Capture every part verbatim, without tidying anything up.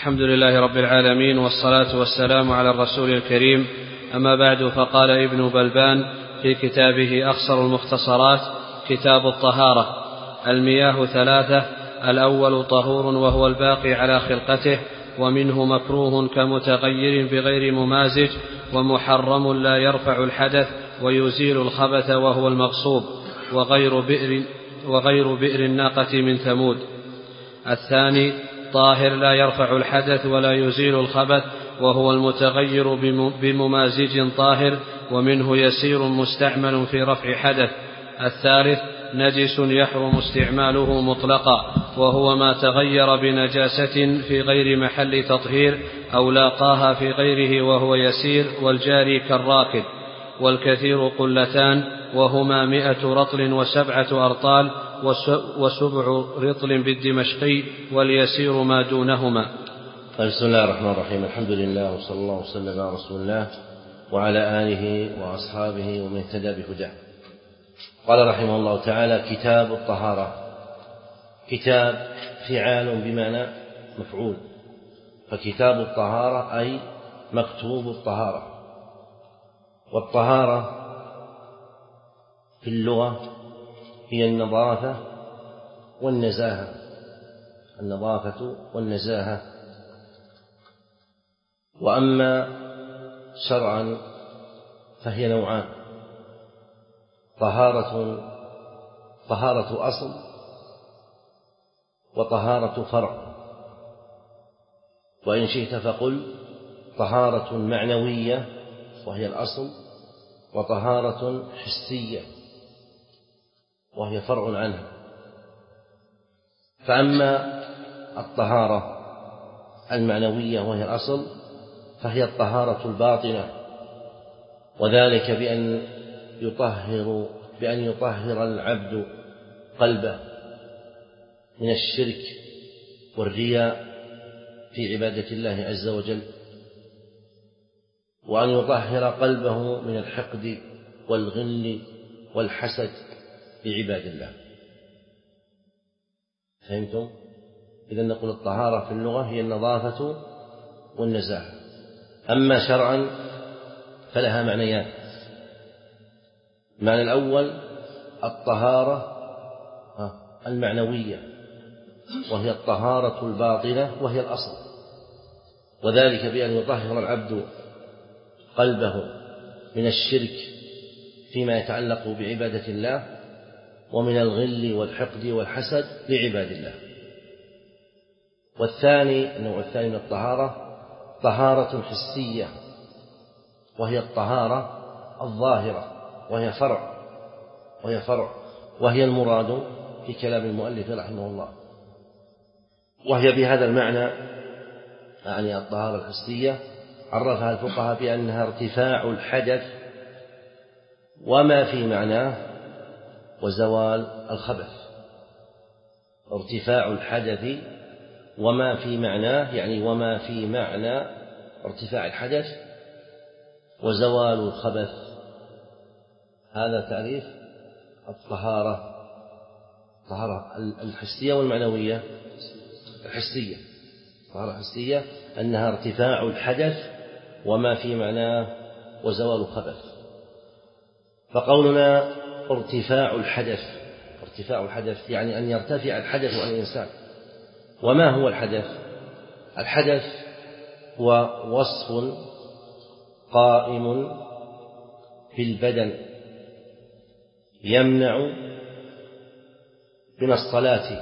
الحمد لله رب العالمين، والصلاة والسلام على الرسول الكريم. أما بعد، فقال ابن بلبان في كتابه أخصر المختصرات: كتاب الطهارة. المياه ثلاثة: الأول طهور وهو الباقي على خلقته، ومنه مكروه كمتغير بغير ممازج، ومحرم لا يرفع الحدث ويزيل الخبث وهو المغصوب، وغير بئر, وغير بئر الناقة من ثمود. الثاني طاهر لا يرفع الحدث ولا يزيل الخبث، وهو المتغير بممازج طاهر، ومنه يسير مستعمل في رفع حدث. الثالث نجس يحرم استعماله مطلقا، وهو ما تغير بنجاسة في غير محل تطهير أو لاقاها في غيره وهو يسير، والجاري كالراكد. والكثير قلتان، وهما مئة رطل وسبعة أرطال، وسبع رطل بالدمشقي، واليسير ما دونهما. بسم الله الرحمن الرحيم. الحمد لله، وصلى الله وسلم على رسول الله وعلى آله وأصحابه ومن اهتدى بهداه. قال رحمه الله تعالى: كتاب الطهارة. كتاب فعال بمعنى مفعول، فكتاب الطهارة أي مكتوب الطهارة. والطهارة في اللغة هي النظافة والنزاهة، النظافة والنزاهة. وأما شرعا فهي نوعان: طهارة طهارة أصل، وطهارة فرع. وإن شئت فقل طهارة معنوية وهي الأصل، وطهارة حسية وهي فرع عنها. فأما الطهارة المعنوية وهي الأصل فهي الطهارة الباطنة، وذلك بأن يطهر بأن يطهر العبد قلبه من الشرك والرياء في عبادة الله عز وجل، وأن يطهر قلبه من الحقد والغل والحسد بعباد الله. فهمتم؟ إذن نقول الطهارة في اللغة هي النظافة والنزاهة. أما شرعا فلها معنيان: المعنى الأول الطهارة المعنوية، وهي الطهارة الباطنة وهي الأصل، وذلك بأن يطهر العبد قلبه من الشرك فيما يتعلق بعبادة الله، ومن الغل والحقد والحسد لعباد الله. والثاني النوع الثاني من الطهارة طهارة حسية، وهي الطهارة الظاهرة، وهي فرع وهي فرع وهي المراد في كلام المؤلف رحمه الله. وهي بهذا المعنى، يعني الطهارة الحسية، عرفها الفقهاء بأنها ارتفاع الحدث وما في معناه وزوال الخبث. ارتفاع الحدث وما في معناه، يعني وما في معنى ارتفاع الحدث وزوال الخبث. هذا تعريف الطهارة، الطهارة الحسية والمعنوية. الحسية الطهارة الحسية أنها ارتفاع الحدث وما في معناه وزوال الخبث. فقولنا ارتفاع الحدث، ارتفاع الحدث يعني أن يرتفع الحدث عن الإنسان. وما هو الحدث؟ الحدث هو وصف قائم في البدن يمنع من الصلاة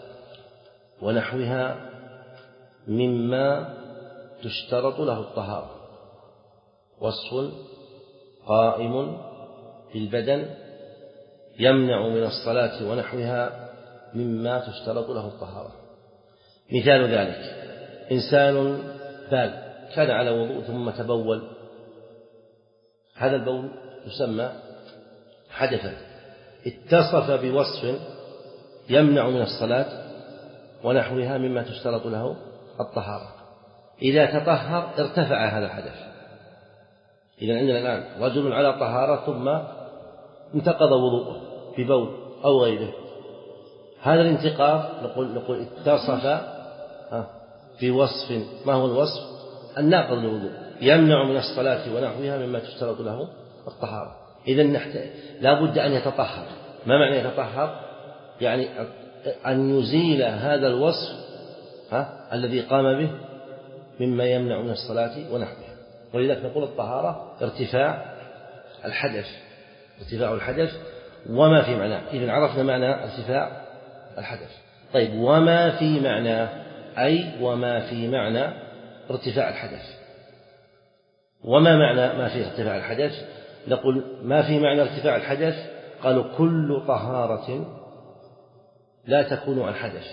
ونحوها مما تشترط له الطهارة. وصف قائم في البدن يمنع من الصلاة ونحوها مما تشترط له الطهارة. مثال ذلك: إنسان بال، كان على وضوء ثم تبول، هذا البول يسمى حدثا، اتصف بوصف يمنع من الصلاة ونحوها مما تشترط له الطهارة. إذا تطهر ارتفع هذا الحدث. إذن عندنا الآن رجل على طهارة ثم انتقض وضوءه ببول أو غيره، هذا الانتقاض نقول نقول اتصف في وصف، ما هو الوصف؟ الناقض للوضوء، يمنع من الصلاة ونحوها مما تشترط له الطهارة. إذن لا بد أن يتطهر. ما معنى يتطهر؟ يعني أن يزيل هذا الوصف ها الذي قام به مما يمنع من الصلاة ونحوها. ولذلك نقول الطهارة ارتفاع الحدث، ارتفاع الحدث وما في معناه. إذن عرفنا معنى ارتفاع الحدث. طيب وما في معناه، أي وما في معنى ارتفاع الحدث. وما معنى ما في ارتفاع الحدث؟ نقول ما في معنى ارتفاع الحدث قالوا كل طهارة لا تكون عن حدث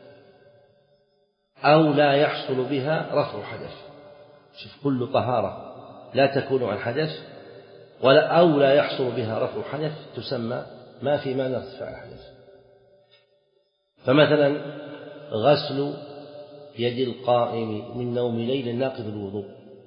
أو لا يحصل بها رفع حدث. شوف، كل طهارة لا تكون عن حدث ولا أو لا يحصل بها رفع حدث تسمى ما في معنى ارتفاع الحدث. فمثلا غسل يد القائم من نوم ليل ناقض الوضوء،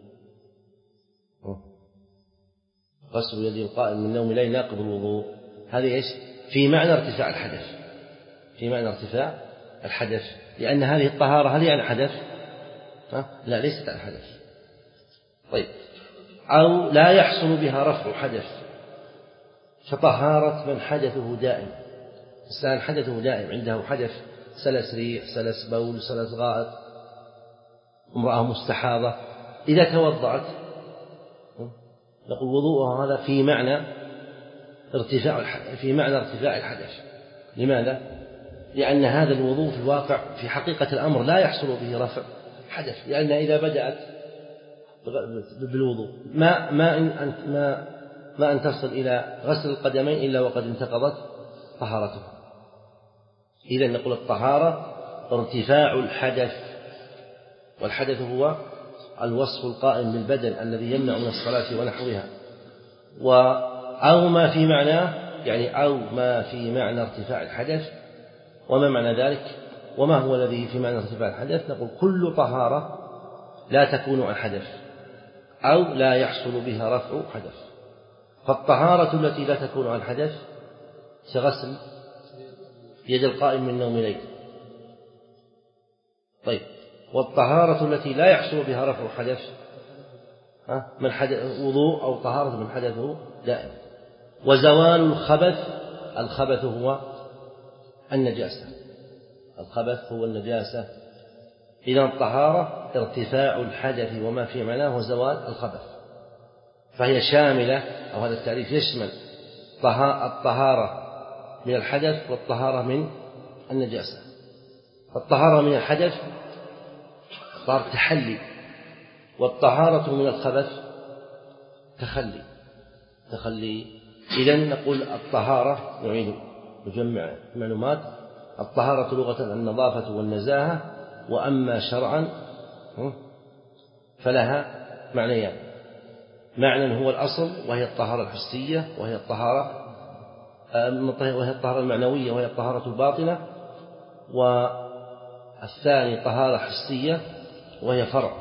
غسل يد القائم من نوم ليل ناقض الوضوء، هذه ايش؟ في معنى ارتفاع الحدث، في معنى ارتفاع الحدث، لأن هذه الطهارة هل عن حدث؟ ها؟ لا، ليست عن حدث. طيب أو لا يحصل بها رفع حدث، فطهارة من حدثه دائم، إنسان حدثه دائم، عنده حدث سلس ريح، سلس بول، سلس غائط، امرأة مستحاضة، إذا توضعت نقول وضوءها هذا في معنى ارتفاع في معنى ارتفاع الحدث. لماذا؟ لأن هذا الوضوء في الواقع في حقيقة الأمر لا يحصل به رفع حدث، لأن إذا بدأت بالوضوء ما ما أن ما ما أن تصل إلى غسل القدمين إلا وقد انتقضت طهارتها. إذا نقول الطهارة ارتفاع الحدث، والحدث هو الوصف القائم بالبدن الذي يمنع من الصلاة ونحوها. و أو ما في معناه، يعني أو ما في معنى ارتفاع الحدث. وما معنى ذلك؟ وما هو الذي في معنى ارتفاع الحدث؟ نقول كل طهارة لا تكون عن حدث أو لا يحصل بها رفع حدث. فالطهارة التي لا تكون عن حدث كغسل يد القائم من نوم ليل. طيب والطهارة التي لا يحصل بها رفع حدث من حدث وضوء أو طهارة من حدثه دائم. وزوال الخبث، الخبث هو النجاسة، الخبث هو النجاسة. إذا الطهارة ارتفاع الحدث وما في معناه وزوال الخبث، فهي شاملة، أو هذا التعريف يشمل الطهارة من الحدث والطهارة من النجاسة. الطهارة من الحدث طهارة تحلي، والطهارة من الخبث تخلي تخلي إذن نقول الطهارة، نعيد نجمع معلومات، الطهارة لغة النظافة والنزاهة، وأما شرعا فلها معنيان: معنى هو الأصل وهي الطهارة الحسية وهي الطهارة وهي الطهارة المعنوية وهي الطهارة الباطنة، والثاني طهارة حسية وهي فرع،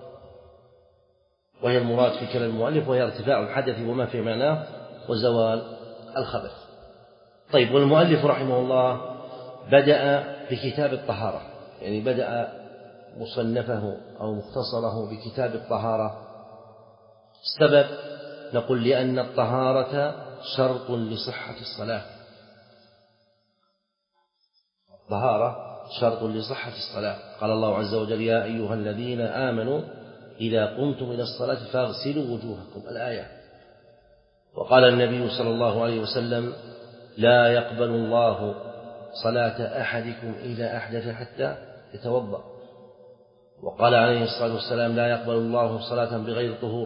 وهي المراد في كلام المؤلف، وهي ارتفاع الحدث وما في معناه وزوال الخبث. طيب، والمؤلف رحمه الله بدأ بكتاب الطهارة، يعني بدأ مصنفه أو مختصره بكتاب الطهارة. السبب نقول لأن الطهارة شرط لصحة الصلاة، الطهارة شرط لصحة الصلاة. قال الله عز وجل: يا أيها الذين آمنوا إذا قمتم إلى الصلاة فاغسلوا وجوهكم، الآية. وقال النبي صلى الله عليه وسلم: لا يقبل الله صلاة أحدكم إذا أحدث حتى يتوضأ. وقال عليه الصلاة والسلام: لا يقبل الله صلاة بغير طهور.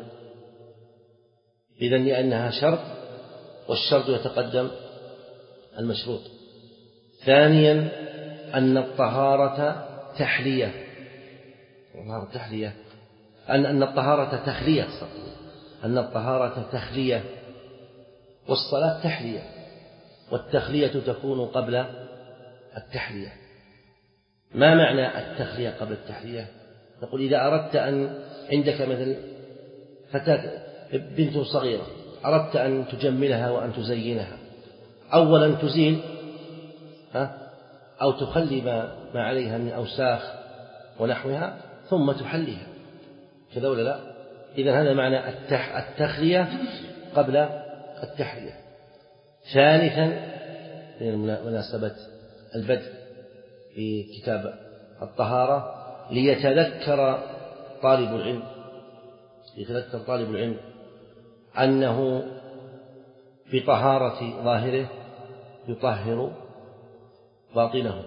إذن لأنها شرط، والشرط يتقدم المشروط. ثانيا أن الطهارة تحلية، تحلية أن أن الطهارة تخلية، أن الطهارة تخلية، والصلاة تحلية، والتخلية تكون قبل التحلية. ما معنى التخلية قبل التحلية؟ نقول إذا أردت أن عندك مثل فتاة بنت صغيرة، أردت أن تجملها وأن تزينها، أولا تزيل أو تخلي ما عليها من أوساخ ونحوها، ثم تحليها كذا ولا لا؟ إذن هذا معنى التخلية قبل التحلية. ثالثا من مناسبة البدء في كتاب الطهارة ليتذكر طالب العلم يتذكر طالب العلم أنه بطهارة ظاهره يطهر باطنه.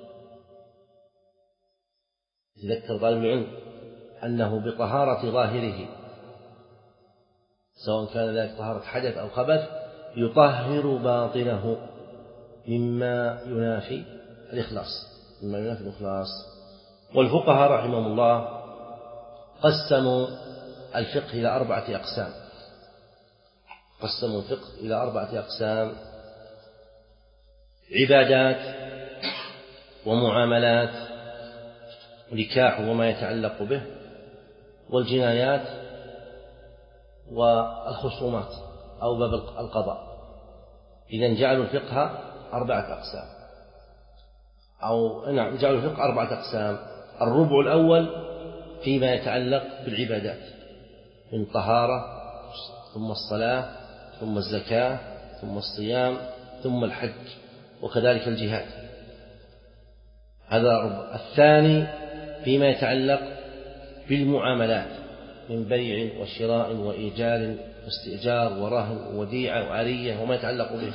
يتذكر طالب العلم أنه بطهارة ظاهره سواء كان ذلك طهارة حدث أو خبث يطهر باطنه مما ينافي الإخلاص مما ينافي الإخلاص. والفقهاء رحمهم الله قسموا الفقه إلى أربعة أقسام قسموا الفقه إلى أربعة أقسام: عبادات ومعاملات ونكاح وما يتعلق به والجنايات والخصومات أو باب القضاء. إذن جعلوا الفقه أربعة أقسام أو نعم جعلوا الفقه أربعة أقسام. الربع الأول فيما يتعلق بالعبادات من طهارة ثم الصلاة ثم الزكاة ثم الصيام ثم الحج وكذلك الجهاد. هذا الربع. الثاني فيما يتعلق بالمعاملات من بيع وشراء وإيجار واستئجار ورهن ووديعة وعارية وما يتعلق به.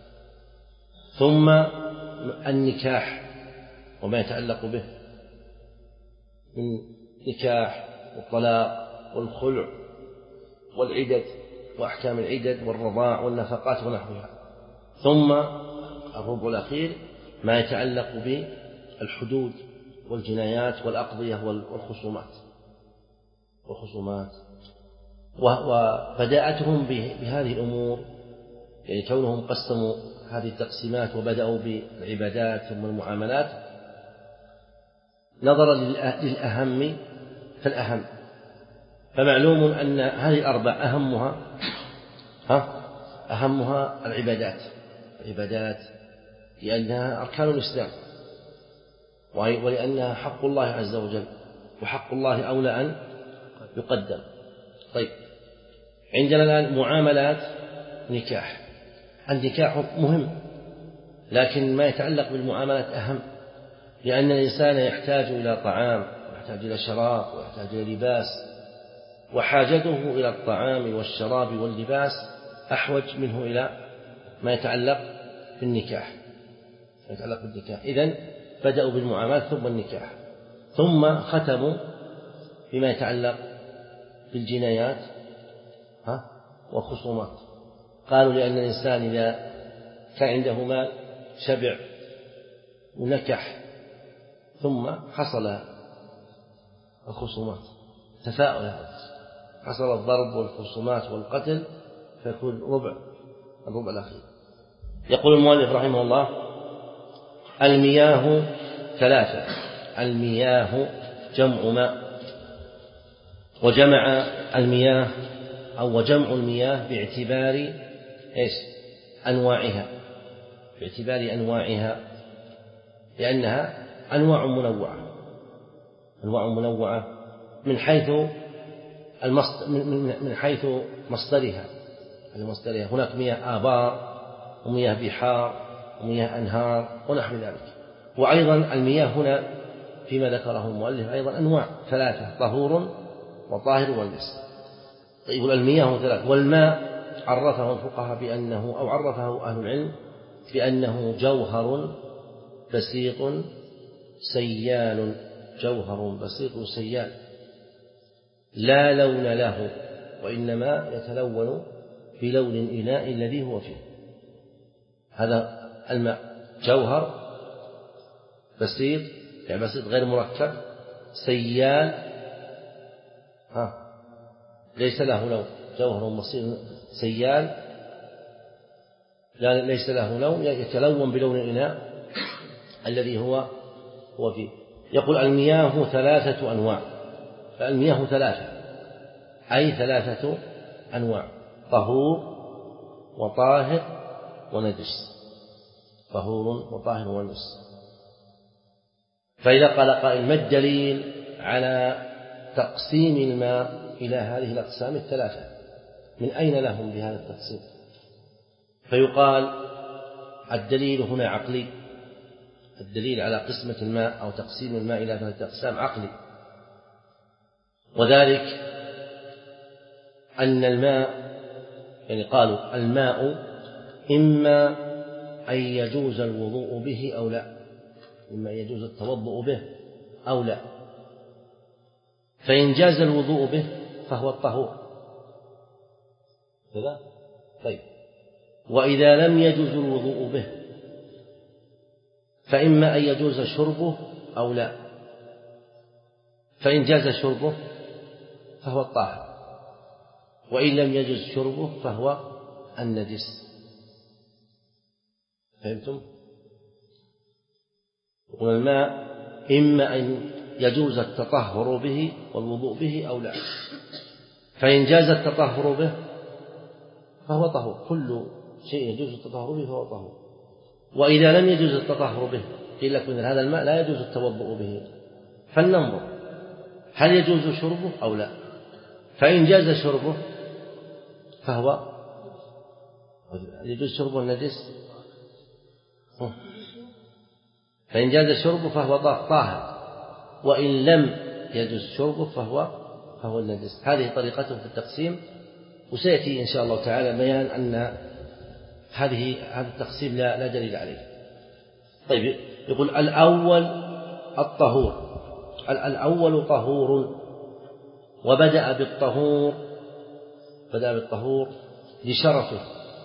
ثم النكاح وما يتعلق به من نكاح والطلاق والخلع والعدد وأحكام العدد والرضاع والنفقات ونحوها. ثم الربع الأخير ما يتعلق بالحدود والجنايات والأقضية والخصومات والخصومات وبدأتهم بهذه الأمور يعني كونهم قسموا هذه التقسيمات وبدأوا بالعبادات ثم المعاملات نظرا للأهم فالأهم. فمعلوم أن هذه الأربع أهمها ها أهمها العبادات العبادات لأنها أركان الإسلام ولأنها حق الله عز وجل وحق الله أولى أن يقدم. طيب عندنا الآن معاملات نكاح. النكاح مهم لكن ما يتعلق بالمعاملات أهم لأن الإنسان يحتاج إلى طعام ويحتاج إلى شراب ويحتاج إلى لباس وحاجته إلى الطعام والشراب واللباس أحوج منه إلى ما يتعلق بالنكاح ما يتعلق بالنكاح. إذن بدأوا بالمعاملات ثم النكاح ثم ختموا بما يتعلق بالجنايات ها والخصومات. قالوا لأن الإنسان إذا كان عنده مال شبع ونكح ثم حصل الخصومات تفاؤل حصل الضرب والخصومات والقتل فيكون ربع الربع الأخير. يقول المؤلف رحمه الله: المياه ثلاثة. المياه جمع ماء وجمع المياه أو وجمع المياه باعتبار إيش أنواعها باعتبار أنواعها لأنها أنواع منوعة أنواع منوعة من حيث المصدر من حيث مصدرها مصدرها هناك مياه آبار ومياه بحار ومياه أنهار ونحو ذلك. وأيضا المياه هنا فيما ذكره المؤلف أيضا أنواع ثلاثة: طهور وطاهر ونجس. طيب المياه ثلاثة. والماء عرفه الفقهاء بأنه أو عرفه أهل العلم بأنه جوهر بسيط سيال جوهر بسيط سيال لا لون له وإنما يتلون بلون الإناء الذي هو فيه. هذا الماء جوهر بسيط يعني بسيط غير مركب سيال ها ليس له لون جوهر بسيط سيال لا ليس له لون يتلون بلون الإناء الذي هو هو فيه. يقول المياه ثلاثة أنواع. فالمياه ثلاثة أي ثلاثة أنواع: طهور وطاهر ونجس. طهور وطاهر ونجس. فإذا قال قائل ما الدليل على تقسيم الماء إلى هذه الأقسام الثلاثة، من أين لهم بهذا التقسيم؟ فيقال الدليل هنا عقلي، الدليل على قسمة الماء أو تقسيم الماء إلى ثلاثة أقسام عقلي، وذلك أن الماء، يعني قالوا الماء إما أن يجوز الوضوء به أو لا، إما أن يجوز التوضؤ به أو لا، فإن جاز الوضوء به فهو الطهور كذا. طيب، وإذا لم يجوز الوضوء به فإما أن يجوز شربه أو لا، فإن جاز شربه فهو الطاهر، وإن لم يجوز شربه فهو النجس. فهمتم؟ والماء إما أن يجوز التطهر به والوضوء به أو لا، فإن جاز التطهر به فهو طهور، كل شيء يجوز التطهر به فهو طهور. وإذا لم يجوز التطهر به قيل لك من هذا الماء لا يجوز التوضؤ به، فلننظر هل يجوز شربه أو لا، فإن جاز شربه فهو يجوز شربه النجس، فإن جاز شربه فهو طاهر، وإن لم يجوز شربه فهو فهو النجس. هذه طريقته في التقسيم، وسيأتي إن شاء الله تعالى بيان أن هذه هذا التقسيم لا لا دليل عليه. طيب، يقول الأول الطهور، الأول طهور، وبدأ بالطهور بدأ بالطهور لشرفه،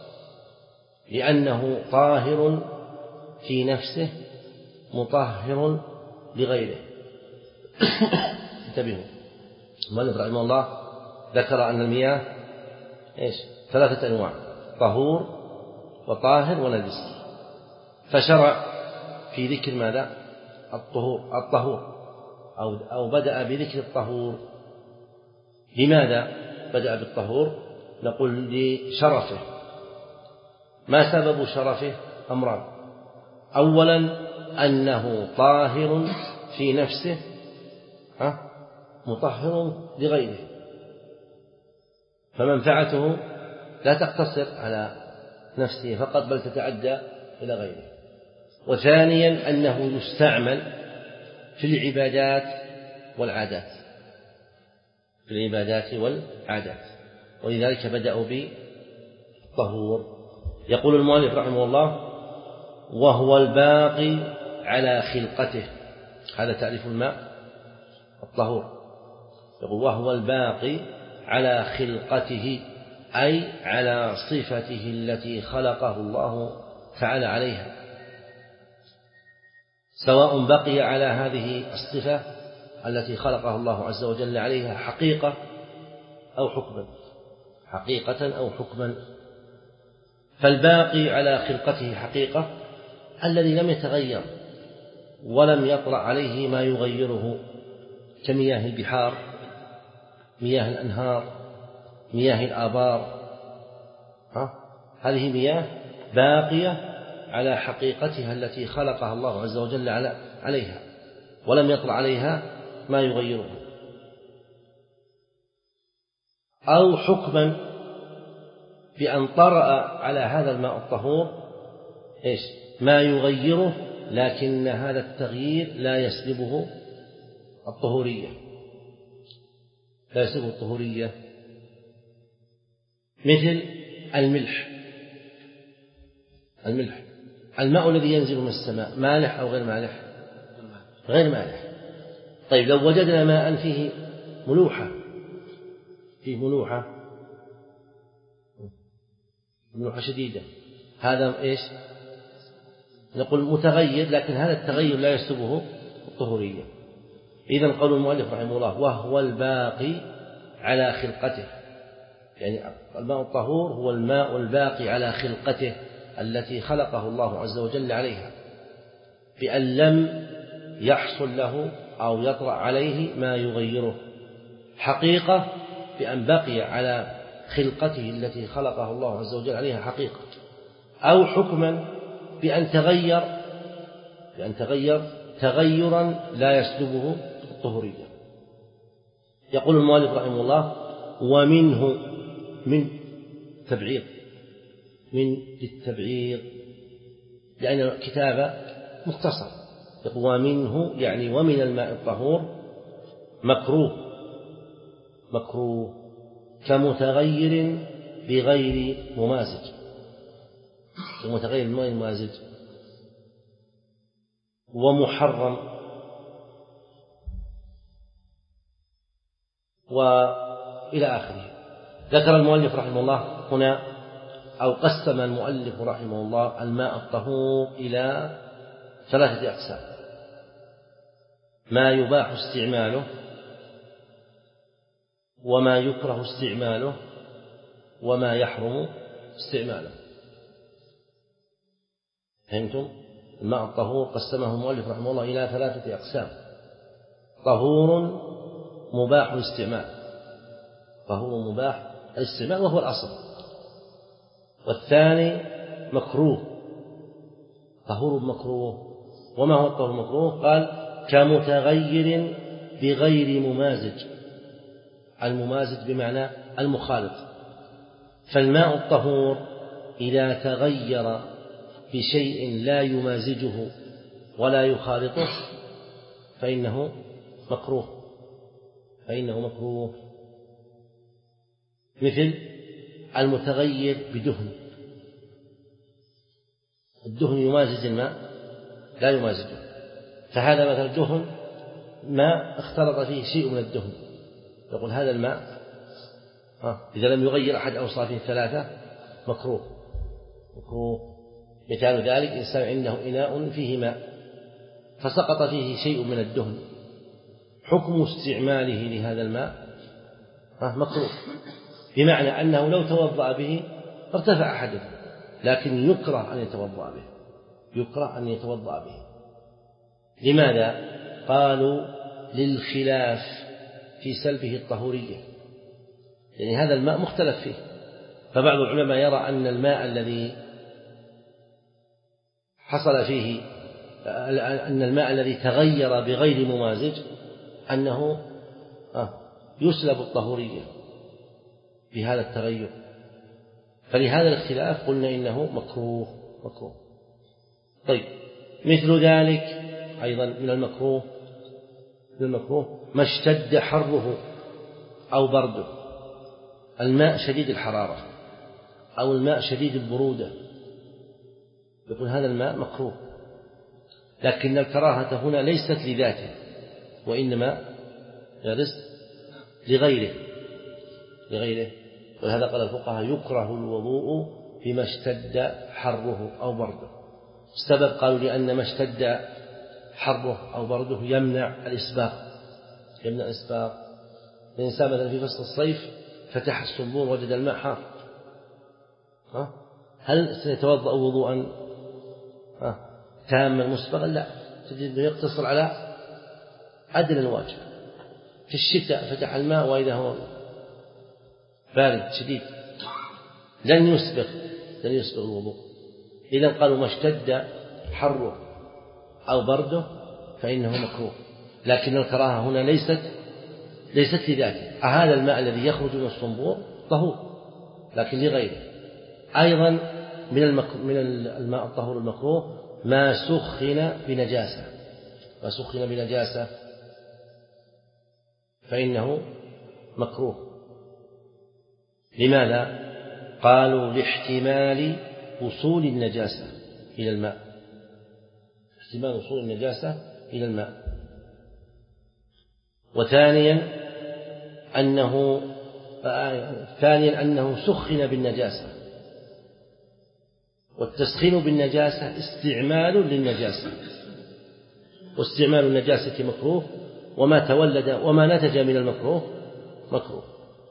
لأنه طاهر في نفسه مطهر لغيره. انتبهوا، المؤلف رحمه الله ذكر أن المياه إيش؟ ثلاثة أنواع: طهور وطاهر ونجس، فشرع في ذكر ماذا؟ الطهور الطهور أو أو بدأ بذكر الطهور. لماذا بدأ بالطهور؟ نقول لشرفه. ما سبب شرفه؟ أمران: أولا أنه طاهر في نفسه مطهر لغيره، فمنفعته لا تقتصر على نفسه فقط بل تتعدى إلى غيره. وثانيا أنه يستعمل في العبادات والعادات في العبادات والعادات ولذلك بدأوا بالطهور. يقول المؤلف رحمه الله: وهو الباقي على خلقته. هذا تعريف الماء الطهور. يقول: وهو الباقي على خلقته، أي على صفته التي خلقه الله تعالى عليها، سواء بقي على هذه الصفة التي خلقه الله عز وجل عليها حقيقة أو حكما حقيقة أو حكما. فالباقي على خلقته حقيقة الذي لم يتغير ولم يطلع عليه ما يغيره، كمياه البحار، مياه الأنهار، مياه الآبار. ها؟ هذه مياه باقية على حقيقتها التي خلقها الله عز وجل عليها ولم يطلع عليها ما يغيره. أو حكما بأن طرأ على هذا الماء الطهور إيش؟ ما يغيره، لكن هذا التغيير لا يسلبه الطهورية لا يسلبه الطهورية مثل الملح. الملح الماء الذي ينزل من السماء مالح أو غير مالح؟ غير مالح. طيب، لو وجدنا ماء فيه ملوحة فيه ملوحة ملوحة شديدة، هذا إيش؟ نقول متغير، لكن هذا التغير لا يسلبه الطهورية. إذن قول المؤلف رحمه الله: وهو الباقي على خلقته، يعني الماء الطهور هو الماء الباقي على خلقته التي خلقه الله عز وجل عليها، بأن لم يحصل له أو يطرأ عليه ما يغيره. حقيقة بأن بقي على خلقته التي خلقه الله عز وجل عليها حقيقة. أو حكما بأن تغير بأن تغير تغيرا لا يسلبه الطهورية. يقول المؤلف رحمه الله: ومنه، من تبعيض، من للتبعيض لأن يعني الكتاب مختصر. يقول ومنه يعني ومن الماء الطهور مكروه، مكروه كمتغير بغير ممازج، كمتغير بغير ممازج، ومحرم، وإلى آخره. ذكر المؤلف رحمه الله هنا، أو قسم المؤلف رحمه الله الماء الطهور إلى ثلاثة أقسام: ما يباح استعماله، وما يكره استعماله، وما يحرم استعماله. فهمتم؟ الماء الطهور قسمه المؤلف رحمه الله إلى ثلاثة أقسام: طهور مباح الاستعمال، طهور مباح الاستعمال وهو الأصل، والثاني مكروه، طهور مكروه. وما هو الطهور المكروه؟ قال كمتغير بغير ممازج، الممازج بمعنى المخالط. فالماء الطهور إذا تغير بشيء لا يمازجه ولا يخالطه فإنه مكروه، فإنه مكروه. مثل المتغير بدهن، الدهن يمازج الماء؟ لا يمازجه. فهذا مثل دهن ما اختلط فيه شيء من الدهن، يقول هذا الماء إذا لم يغير أحد أوصافه الثلاثة مكروه، مكروه. مثال ذلك إنسان عنده إناء فيه ماء فسقط فيه شيء من الدهن، حكم استعماله لهذا الماء مكروه، بمعنى أنه لو توضأ به ارتفع حدث، لكن يكره أن يتوضأ به، يكره أن يتوضأ به. لماذا؟ قالوا للخلاف في سلبه الطهورية، يعني هذا الماء مختلف فيه. فبعض العلماء يرى أن الماء الذي حصل فيه أن الماء الذي تغير بغير ممازج أنه يسلب الطهورية بهذا التغير، فلهذا الاختلاف قلنا إنه مكروه، مكروه. طيب، مثل ذلك أيضا من المكروه، من المكروه ما اشتد حره أو برده، الماء شديد الحرارة أو الماء شديد البرودة، يقول هذا الماء مكروه، لكن الكراهة هنا ليست لذاته وإنما لغيره، لغيره. ولهذا قال الفقهاء يكره الوضوء بما اشتد حره أو برده. السبب قالوا لأن ما اشتد حره أو برده يمنع الإسباغ، يمنع الإسباغ. الإنسان مثلا في فصل الصيف فتح الصنبور وجد الماء حار، هل سيتوضأ وضوءا تاما مسبغا؟ لا، تجد يقتصر على أدنى الواجب. في الشتاء فتح الماء وإذا هو بارد شديد لن يسبغ، لن يسبغ الوضوء. إذا قالوا ما اشتد حره أو برده فإنه مكروه، لكن الكراهة هنا ليست ليست لذاته. هذا الماء الذي يخرج من الصنبور طهور لكن لغيره. أيضا من من الماء الطهور المكروه ما سخن بنجاسة، ما سخن بنجاسة فإنه مكروه. لماذا؟ قالوا لاحتمال وصول النجاسة إلى الماء، احتمال وصول النجاسة إلى الماء. وثانيا أنه ثانيا أنه سخن بالنجاسة، والتسخين بالنجاسة استعمال للنجاسة، واستعمال النجاسة مكروه، وما تولد وما نتج من المكروه مكروه.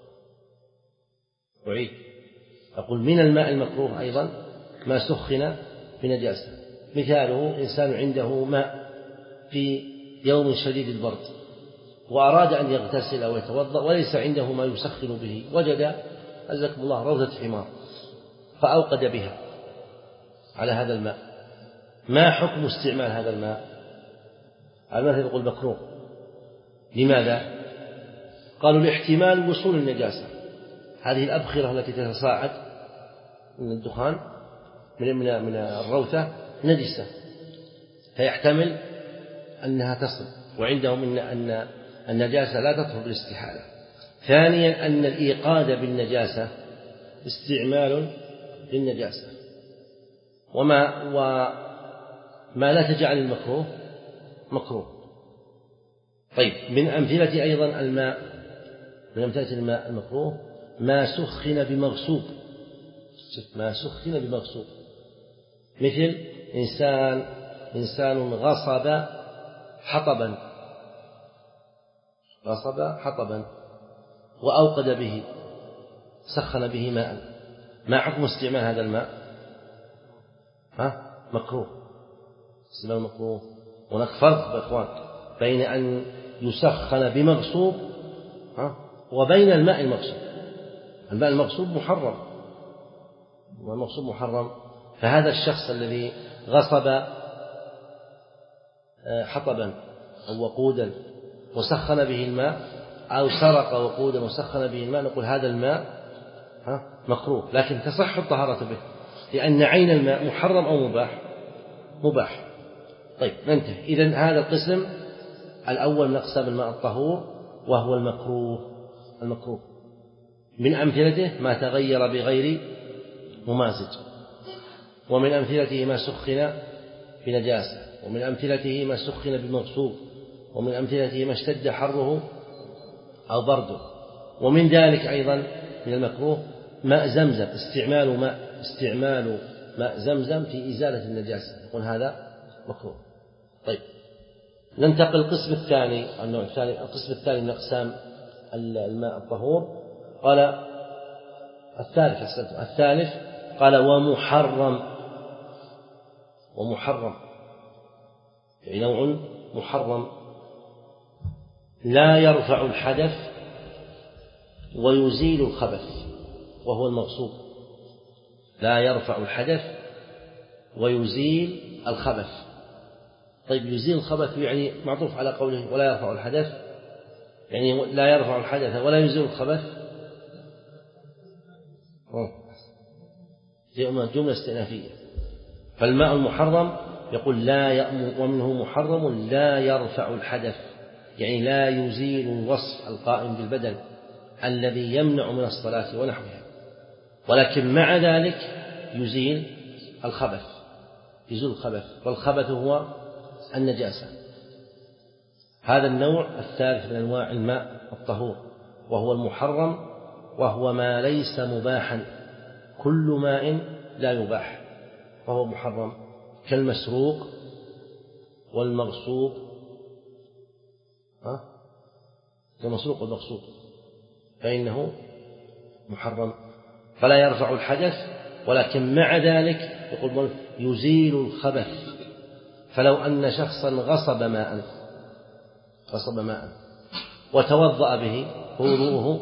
أعيد أقول من الماء المكروه أيضا ما سخن بنجاسة. مثاله إنسان عنده ماء في يوم شديد البرد وأراد أن يغتسل أو يتوضأ وليس عنده ما يسخن به، وجد أزكم الله روثة حمار فأوقد بها على هذا الماء، ما حكم استعمال هذا الماء؟ المثل يقول مكروه. لماذا؟ قالوا لاحتمال وصول النجاسة، هذه الأبخرة التي تتصاعد من الدخان من من من الروثة نجسة، فيحتمل أنها تصل، وعندهم أن النجاسة لا تطهر بالاستحالة. ثانيا أن الإيقاد بالنجاسة استعمال للنجاسة، وما وما لا تجعل المكروه مكروه. طيب، من أمثلة أيضا الماء، من أمثلة الماء المكروه ما سخن بمغصوب، ما سخن بمغصوب، مثل إنسان إنسان غصب حطبا غصب حطبا وأوقد به، سخن به ماء، ما حكم استعمال هذا الماء؟ ها؟ مكروه، استعمال مكروه. هناك فرق بإخوان بين أن يسخن بمغصوب ها؟ وبين الماء المغصوب. الماء المغصوب محرم، والمغصوب محرم، فهذا الشخص الذي غصب حطبا أو وقودا وسخن به الماء، أو سرق وقودا وسخن به الماء، نقول هذا الماء ها مكروه، لكن تصح الطهارة به، لأن عين الماء محرم أو مباح؟ مباح. طيب، ننتهي. إذن هذا القسم الأول من أقسام الماء الطهور، وهو المكروه. المكروه من أمثلته ما تغير بغير ممازج، ومن أمثلته ما سخن بنجاسة، ومن أمثلته ما سخن بمغصوب، ومن أمثلته ما اشتد حره أو برده. ومن ذلك أيضا من المكروه ماء زمزم، استعمال ماء استعمال ماء زمزم في إزالة النجاسة، يقول هذا مكروه. طيب، ننتقل القسم الثاني، النوع الثاني، القسم الثاني من أقسام الماء الطهور. قال الثالث الثالث قال ومحرم، ومحرم يعني نوع محرم لا يرفع الحدث ويزيل الخبث، وهو المغصوب. لا يرفع الحدث ويزيل الخبث. طيب، يزيل الخبث يعني معطوف على قوله ولا يرفع الحدث، يعني لا يرفع الحدث ولا يزيل الخبث، جملة استئنافية. فالماء المحرم يقول لا يأمر، ومنه محرم لا يرفع الحدث، يعني لا يزيل الوصف القائم بالبدن الذي يمنع من الصلاة ونحوها، ولكن مع ذلك يزيل الخبث، يزيل الخبث، والخبث هو النجاسة. هذا النوع الثالث من أنواع الماء الطهور، وهو المحرم، وهو ما ليس مباحا. كل ماء لا يباح فهو محرم، كالمسروق والمغصوب، ها؟ كالمسروق والمغصوب فإنه محرم، فلا يرفع الحدث، ولكن مع ذلك يقول يزيل الخبث. فلو أن شخصا غصب ماء غصب ماء وتوضأ به وضوءه،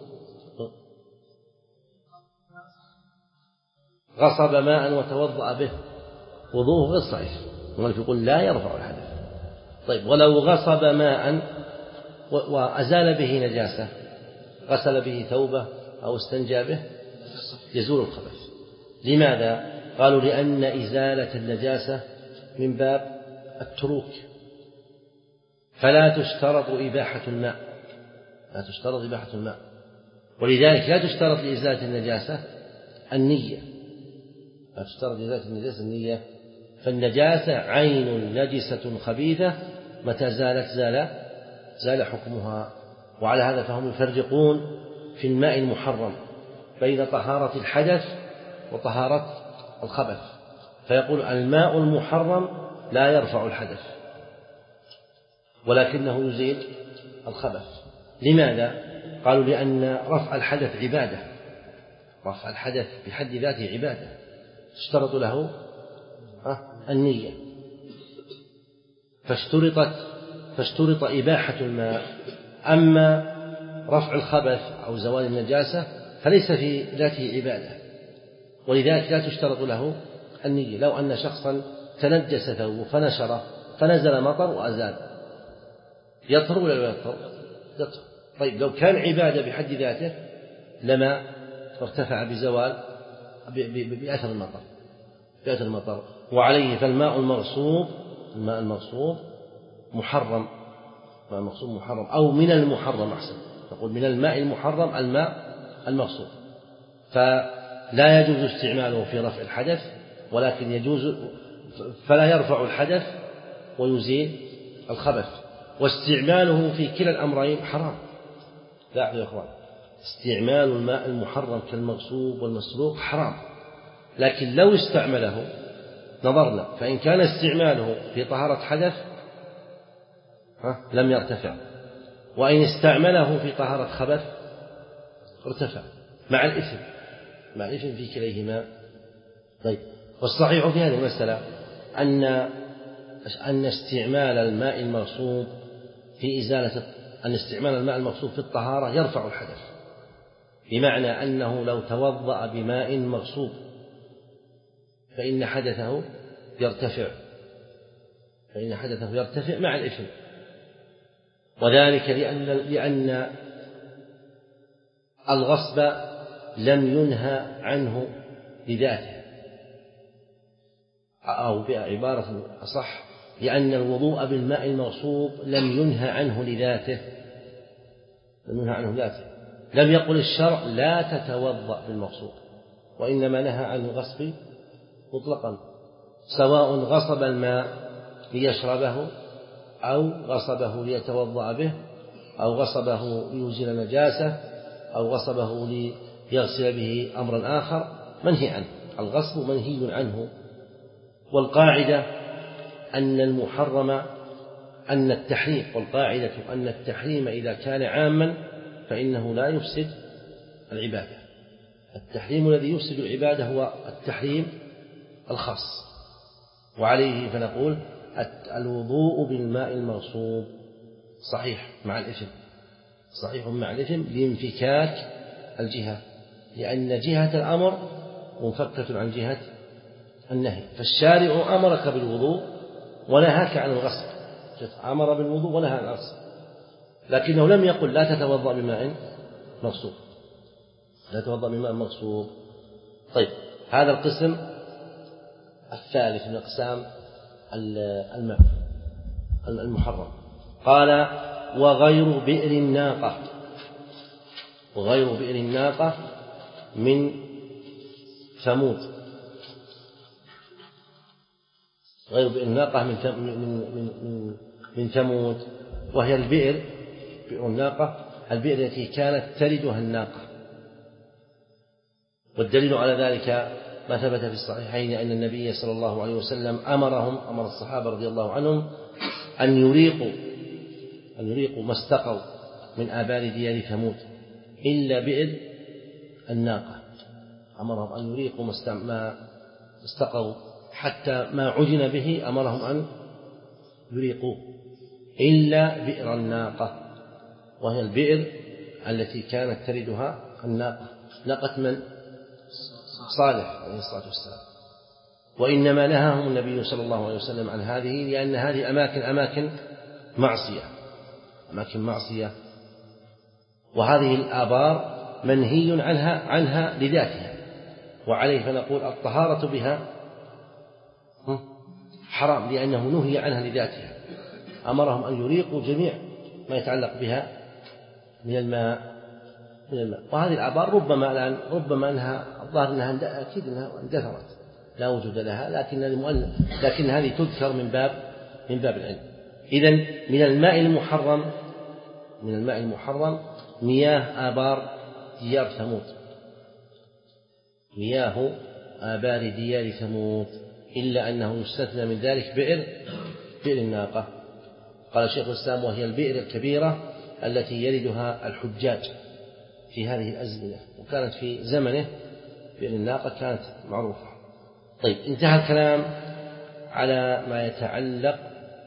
غصب ماء وتوضأ به وضوءه غير صحيح، ولكن يقول لا يرفع الحدث. طيب، ولو غصب ماء وأزال به نجاسة، غسل به ثوبه أو استنجى به، يزول الخبث. لماذا؟ قالوا لأن إزالة النجاسة من باب التروك، فلا تشترط إباحة الماء، لا تشترط إباحة الماء، ولذلك لا تشترط لإزالة النجاسة النية، لا تشترط لإزالة النجاسة النية. فالنجاسة عين نجسة خبيثة، متى زالت زال زال حكمها. وعلى هذا فهم يفرقون في الماء المحرم بين طهارة الحدث وطهارة الخبث، فيقول الماء المحرم لا يرفع الحدث ولكنه يزيل الخبث. لماذا؟ قالوا لأن رفع الحدث عبادة، رفع الحدث بحد ذاته عبادة تشترط له النية، فاشترطت فاشترط إباحة الماء. أما رفع الخبث أو زوال النجاسة فليس في ذاته عبادة، ولذلك لا تشترط له النية. لو أن شخصا تنجس ثوبه فنشره فنزل مطر وأزال، يطهر ولا لا يطهر؟ يطهر. طيب لو كان عبادة بحد ذاته لما ارتفع بزوال بأثر المطر بأثر المطر وعليه فالماء المغصوب الماء المغصوب محرم الماء المغصوب محرم أو من المحرم أحسن نقول من الماء المحرم الماء المغصوب فلا يجوز استعماله في رفع الحدث ولكن يجوز فلا يرفع الحدث ويزيل الخبث واستعماله في كلا الأمرين حرام. لا يا أخوان استعمال الماء المحرم كالمغصوب والمسروق حرام لكن لو استعمله نظرنا فإن كان استعماله في طهارة حدث لم يرتفع وإن استعمله في طهارة خبث ارتفع مع الإثم مع الإثم في كليهما. طيب والصحيح في هذه المسألة أن أن استعمال الماء المغصوب في إزالة أن استعمال الماء المغصوب في الطهارة يرفع الحدث بمعنى أنه لو توضأ بماء مغصوب فإن حدثه يرتفع فإن حدثه يرتفع مع الإثم وذلك لأن لأن الغصب لم ينهى عنه لذاته أو بعبارة أصح لأن الوضوء بالماء المغصوب لم ينهى عنه لذاته لم ينهى عنه ذاته لم يقل الشرع لا تتوضأ بالمغصوب وإنما نهى عن الغصب مطلقا سواء غصب الماء ليشربه أو غصبه ليتوضأ به أو غصبه ليزيل نجاسة أو غصبه ليغسل به أمرا آخر منهي عنه الغصب منهي عنه. والقاعدة أن المحرم أن التحريم والقاعدة أن التحريم إذا كان عاما فإنه لا يفسد العبادة. التحريم الذي يفسد العبادة هو التحريم الخاص وعليه فنقول الوضوء بالماء المغصوب صحيح مع الإثم صحيح مع الإثم لانفكاك الجهة لأن جهة الأمر منفكة عن جهة النهي فالشارع أمرك بالوضوء ونهاك عن الغسل أمر بالوضوء ونهى عن الغسل لكنه لم يقل لا تتوضأ بماء مغصوب لا تتوضأ بماء مغصوب. طيب هذا القسم الثالث من أقسام الماء المحرم. قال وغير بئر الناقة وغير بئر الناقة من ثمود غير بئر الناقة من من من من ثمود وهي البئر بئر الناقة البئر التي كانت تلدها الناقة والدليل على ذلك ما ثبت في الصحيحين أن النبي صلى الله عليه وسلم أمرهم أمر الصحابة رضي الله عنهم أن يريقوا أن يريقوا ما استقوا من آبار ديار ثمود إلا بئر الناقة أمرهم أن يريقوا ما استقوا حتى ما عجن به أمرهم أن يريقوا إلا بئر الناقة وهي البئر التي كانت تردها الناقة ناقة من؟ صالح عليه الصلاة والسلام. وإنما نهاهم النبي صلى الله عليه وسلم عن هذه لأن هذه أماكن أماكن معصية أماكن معصية وهذه الآبار منهي عنها عنها لذاتها وعليه فنقول الطهارة بها حرام لأنه نهي عنها لذاتها أمرهم أن يريقوا جميع ما يتعلق بها من الماء من الماء وهذه الآبار ربما الآن ربما أنها الظاهر أنها أكيد أنها اندثرت لا وجود لها لكن لكن هذه تذكر من باب من باب العلم. إذن من الماء المحرم من الماء المحرم مياه آبار ديار ثمود مياه آبار ديار ثمود إلا أنه يستثنى من ذلك بئر بئر الناقة. قال شيخ الإسلام وهي البئر الكبيرة التي يردها الحجاج في هذه الأزمنة وكانت في زمنه بئر الناقة كانت معروفة. طيب انتهى الكلام على ما يتعلق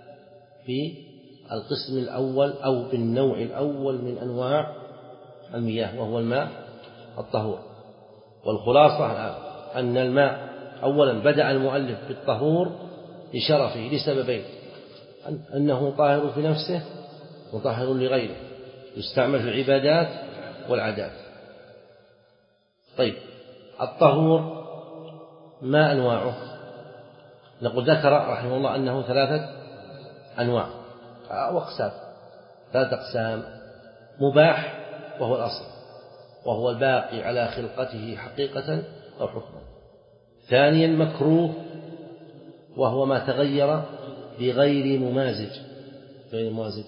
بالقسم الأول أو بالنوع الأول من أنواع المياه وهو الماء الطهور. والخلاصة الآن أن الماء أولا بدأ المؤلف بالطهور لشرفه لسببين أنه طاهر في نفسه وطاهر لغيره يستعمل في العبادات والعادات. طيب الطهور ما أنواعه؟ نقول ذكر رحمه الله أنه ثلاثة أنواع أو أقسام، ثلاثة أقسام: مباح وهو الأصل وهو الباقي على خلقته حقيقة أو حكما. ثانيا مكروه وهو ما تغير بغير ممازج، غير ممازج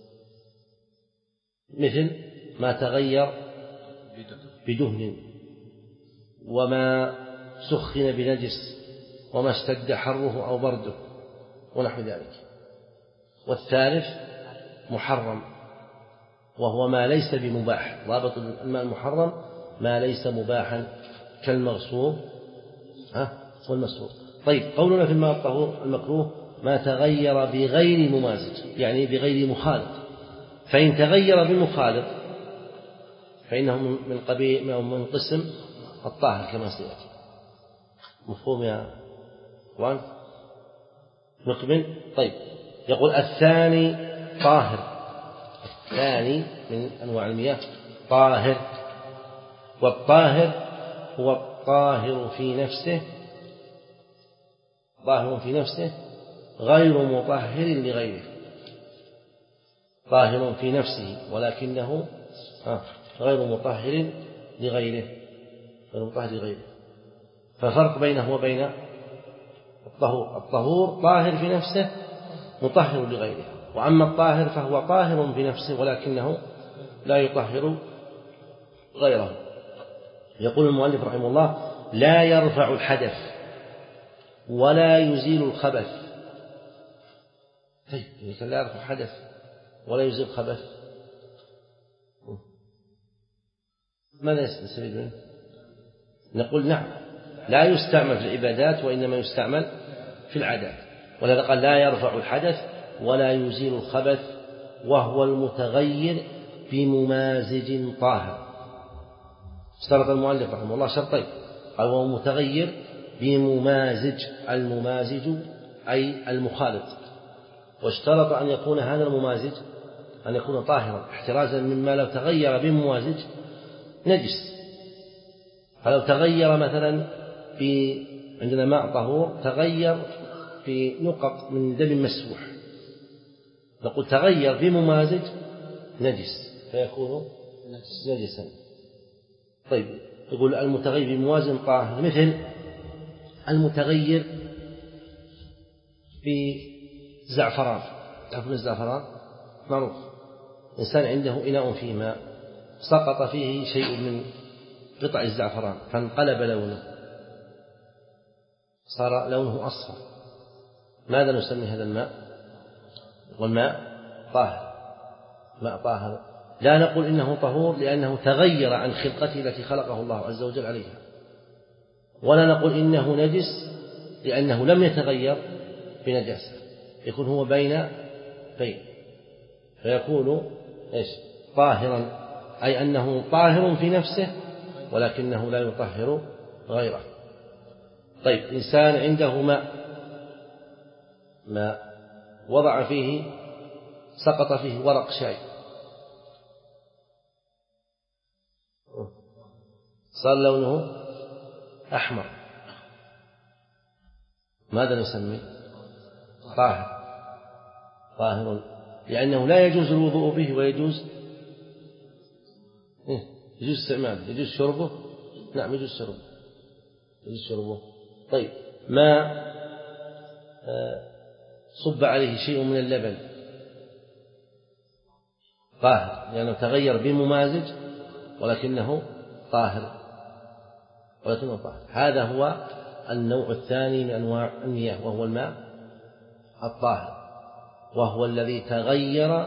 مثل ما تغير بدهن، وما سخن بنجس، وما اشتد حره أو برده ونحو ذلك. والثالث محرم وهو ما ليس بمباح، ضابط الماء المحرم ما ليس مباحا كالمغصوب والمسروق. طيب قولنا في الماء الطهور المكروه ما تغير بغير ممازج، يعني بغير مخالط، فإن تغير بمخالط فإنه من قبيل من قسم الطاهر كما سيأتي. مفهوم يا أخوان؟ نكمل. طيب يقول الثاني طاهر، الثاني من أنواع المياه طاهر، والطاهر هو الطاهر في نفسه، طاهر في نفسه غير مطهر لغيره، طاهر في نفسه ولكنه غير مطهر لغيره، غير مطهر لغيره. ففرق بينه وبين الطهور: الطهور طاهر في نفسه مطهر لغيره، وأما الطاهر فهو طاهر في نفسه ولكنه لا يطهر غيره. يقول المؤلف رحمه الله: لا يرفع الحدث ولا يزيل الخبث. طيب إذا لا يرفع الحدث ولا يزيل الخبث ماذا يستفيد منه؟ نقول نعم، لا يستعمل في العبادات وإنما يستعمل في العادات. ولهذا قال: لا يرفع الحدث ولا يزيل الخبث وهو المتغير بممازج طاهر. اشترط المؤلف رحمه الله شرطين: قال وهو متغير بممازج، الممازج أي المخالط، واشترط أن يكون هذا الممازج أن يكون طاهرا احترازا مما لو تغير بممازج نجس. فلو تغير مثلا في عندنا ماء طهور تغير في نقط من دم مسفوح، نقول تغير بممازج نجس فيكون نجسا. طيب يقول المتغير بموازن طاهر، مثل المتغير بزعفران. تعرفون الزعفران معروف، إنسان عنده إناء فيه ماء سقط فيه شيء من قطع الزعفران فانقلب لونه، صار لونه أصفر، ماذا نسمي هذا الماء؟ والماء طاهر، ماء طاهر. لا نقول إنه طهور لأنه تغير عن خلقته التي خلقه الله عز وجل عليها، ولا نقول إنه نجس لأنه لم يتغير بنجاسة، يكون هو بين بين فيكون إيش؟ طاهرا، أي أنه طاهر في نفسه ولكنه لا يطهر غيره. طيب إنسان عنده ماء ماء وضع فيه سقط فيه ورق شاي، صار لونه أحمر، ماذا نسميه؟ طاهر، طاهر، لأنه لا يجوز الوضوء به ويجوز يجوز استعماله، يجوز شربه. نعم يجوز شربه، يجوز شربه. طيب ما صب عليه شيء من اللبن طاهر لأنه تغير بممازج ولكنه طاهر، ولكنه طاهر. هذا هو النوع الثاني من أنواع المياه، وهو الماء الطاهر، وهو الذي تغير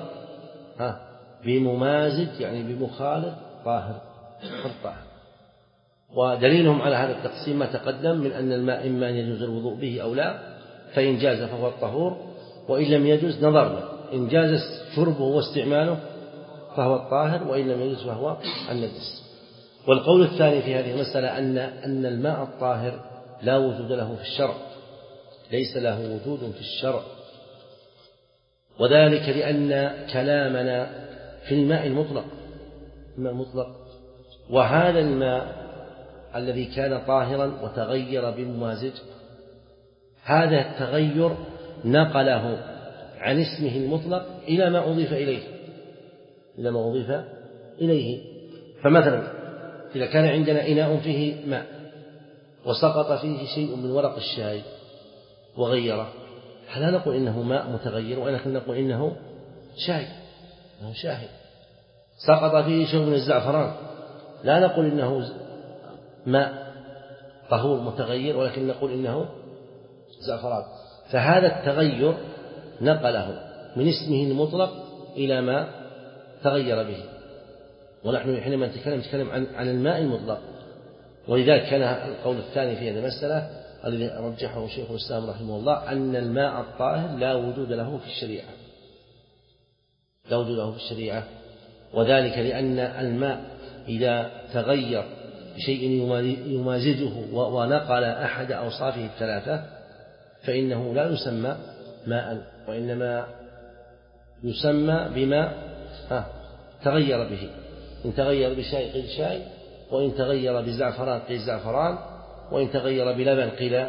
بممازج يعني بمخالط طاهر الطاهر. ودليلهم على هذا التقسيم ما تقدم من أن الماء إما أن يجوز الوضوء به أو لا، فإن جاز فهو الطهور، وإن لم يجوز نظرنا، إن جاز شربه واستعماله فهو الطاهر، وإن لم يجوز فهو النجس. والقول الثاني في هذه المسألة أن أن الماء الطاهر لا وجود له في الشرع، ليس له وجود في الشرع، وذلك لأن كلامنا في الماء المطلق، الماء المطلق. وهذا الماء الذي كان طاهرا وتغير بممازج، هذا التغير نقله عن اسمه المطلق إلى ما أضيف إليه إلى ما أضيف إليه. فمثلا إذا كان عندنا إناء فيه ماء وسقط فيه شيء من ورق الشاي وغيره، لا نقول إنه ماء متغير، ولكن نقول إنه شاي، إنه شاهي. سقط فيه شيء من الزعفران، لا نقول إنه ماء طهور متغير، ولكن نقول إنه زعفران. فهذا التغير نقله من اسمه المطلق إلى ما تغير به. ونحن حينما نتكلم نتكلم عن عن الماء المطلق. ولذلك كان القول الثاني في هذه المسألة الذي رجحه شيخ الإسلام رحمه الله أن الماء الطاهر لا وجود له في الشريعة، لا وجود له في الشريعة. وذلك لأن الماء إذا تغير بشيء يمازجه ونقل أحد أوصافه الثلاثة فإنه لا يسمى ماء، وإنما يسمى بما تغير به. إن تغير بشاي قيل شاي، وإن تغير بزعفران قيل زعفران، وإن تغير بلبن قيل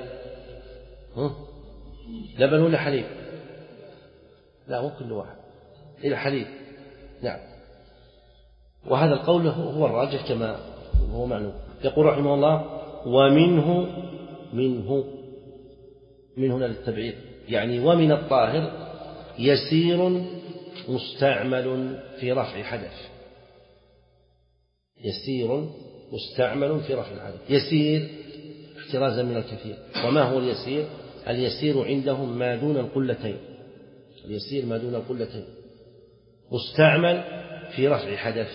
لبن ولا حليب؟ لا، مو كل واحد إلى حليب. نعم. وهذا القول هو الراجح كما هو معلوم. يقول رحمه الله: ومنه منه من هنا للتبعيض، يعني ومن الطاهر يسير مستعمل في رفع حدث، يسير مستعمل في رفع الحدث. يسير احترازا من الكثير. وما هو اليسير؟ اليسير عندهم ما دون القلتين، اليسير ما دون القلتين، مستعمل في رفع حدث.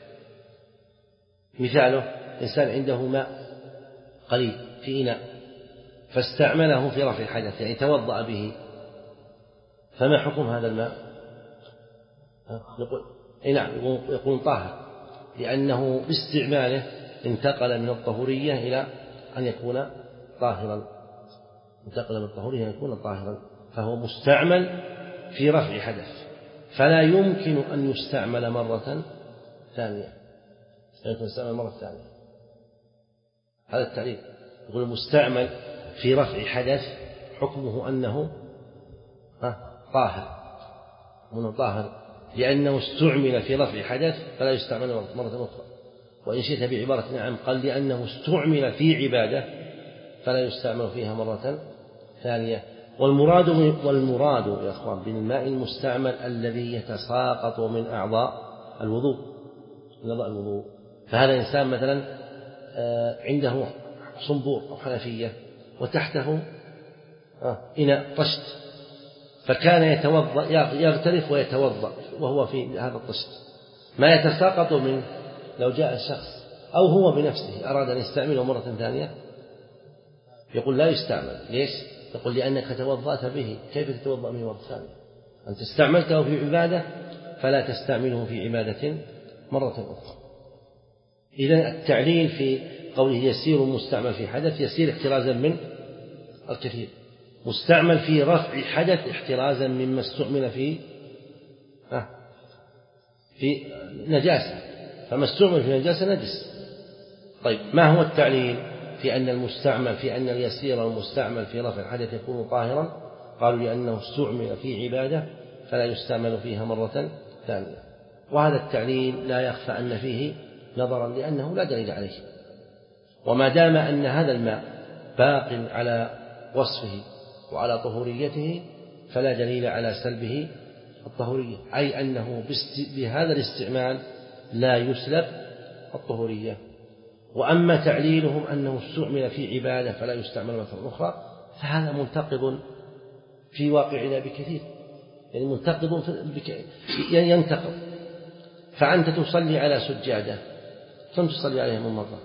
مثاله: إنسان عنده ماء قليل في إناء فاستعمله في رفع الحدث، يعني توضأ به، فما حكم هذا الماء؟ يقول نعم، يكون طاهر، لأنه باستعماله انتقل من الطهورية إلى أن يكون طاهرا، انتقل من الطهورية أن يكون طاهرا، فهو مستعمل في رفع حدث، فلا يمكن أن يستعمل مرة ثانية، يمكن يستعمل مرة ثانية. هذا التعريف. يقول المستعمل في رفع حدث حكمه أنه طاهر، أنه طاهر لأنه استعمل في رفع حدث فلا يستعمل مرة أخرى. وإن شئت بعبارة نعم قال لأنه استعمل في عبادة فلا يستعمل فيها مرة ثانية. والمراد والمراد يا أخوان بالماء المستعمل الذي يتساقط من أعضاء الوضوء، من أعضاء الوضوء. فهذا إنسان مثلا عنده صنبور أو حنفية وتحته إناء طشت، فكان يتوضأ يغترف ويتوضأ وهو في هذا الطشت، ما يتساقط منه. لو جاء الشخص أو هو بنفسه أراد أن يستعمله مرة ثانية يقول لا يستعمل. ليش؟ يقول لأنك توضأت به، كيف تتوضأ منه مرة ثانية؟ أنت استعملته في عبادة فلا تستعمله في عبادة مرة أخرى. إذن التعليل في قوله يسير مستعمل في حدث، يسير احترازا من الكثير، مستعمل في رفع حدث احترازا مما استعمل في في نجاسة، فما استعمل في نجاسة نجس. طيب ما هو التعليل في أن المستعمل في أن اليسير المستعمل في رفع الحدث يكون طاهرا؟ قالوا لأنه استعمل في عبادة فلا يستعمل فيها مرة ثانية. وهذا التعليل لا يخفى أن فيه نظرا لأنه لا دليل عليه. وما دام أن هذا الماء باق على وصفه وعلى طهوريته فلا دليل على سلبه الطهورية، أي أنه بهذا الاستعمال لا يسلب الطهورية. وأما تعليلهم أنه استعمل في عبادة فلا يستعمل مرة أخرى فهذا منتقض في واقعنا بكثير، يعني منتقض بك... ينتقض. فأنت تصلي على سجادة، كم تصلي عليها من مرة؟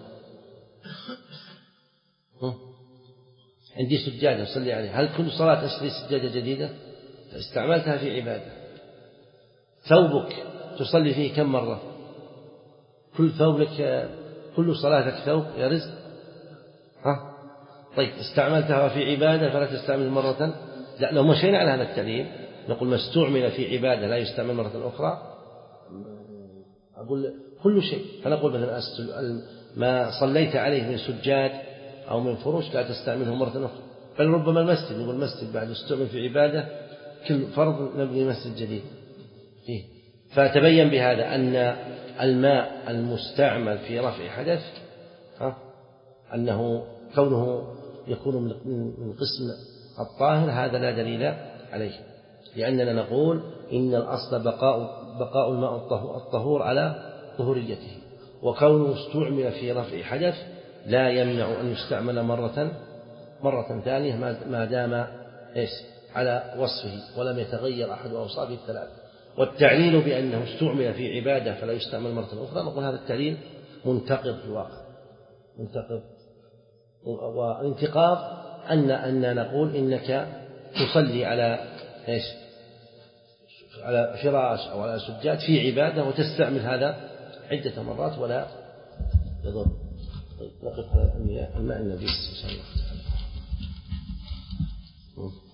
عندي سجادة أصلي عليها، هل كل صلاة أشتري سجادة جديدة؟ استعملتها في عبادة. ثوبك تصلي فيه كم مرة؟ كل ثوب لك، كل صلاتك ثوب يا رزق. ها؟ طيب استعملتها في عبادة فلا تستعمل مرة؟ لا، لو مشينا على هذا التعليل نقول ما استعمل في عبادة لا يستعمل مرة أخرى أقول كل شيء. فنقول مثلا ما صليت عليه من سجاد أو من فروش لا تستعمله مرة أخرى. بل ربما المسجد، نقول المسجد بعد استعمل في عبادة كل فرض نبني مسجد جديد فيه. فتبين بهذا أن الماء المستعمل في رفع حدث أنه كونه يكون من قسم الطاهر هذا لا دليل عليه، لأننا نقول إن الأصل بقاء بقاء الماء الطهور على طهوريته، وكونه استعمل في رفع حدث لا يمنع أن يستعمل مرة مرة ثانية ما دام إيش على وصفه ولم يتغير أحد أوصافه الثلاث. والتعليل بأنه استعمل في عبادة فلا يستعمل مرة أخرى نقول هذا التعليل منتقض في الواقع، منتقض. وانتقاض أن أن نقول إنك تصلي على إيش على فراش أو على سجاد في عبادة وتستعمل هذا عدة مرات ولا يضر. نقف على الماء النبي صلى الله عليه وسلم.